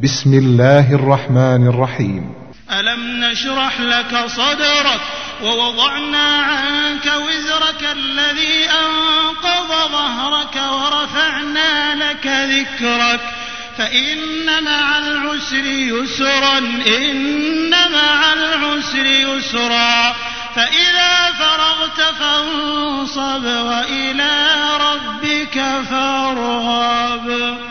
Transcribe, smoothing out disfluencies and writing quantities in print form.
بسم الله الرحمن الرحيم. ألم نشرح لك صدرك ووضعنا عنك وزرك الذي أنقض ظهرك ورفعنا لك ذكرك فإن مع العسر يسرا إن مع العسر يسرا فإذا فرغت فانصب وإلى ربك فارغب.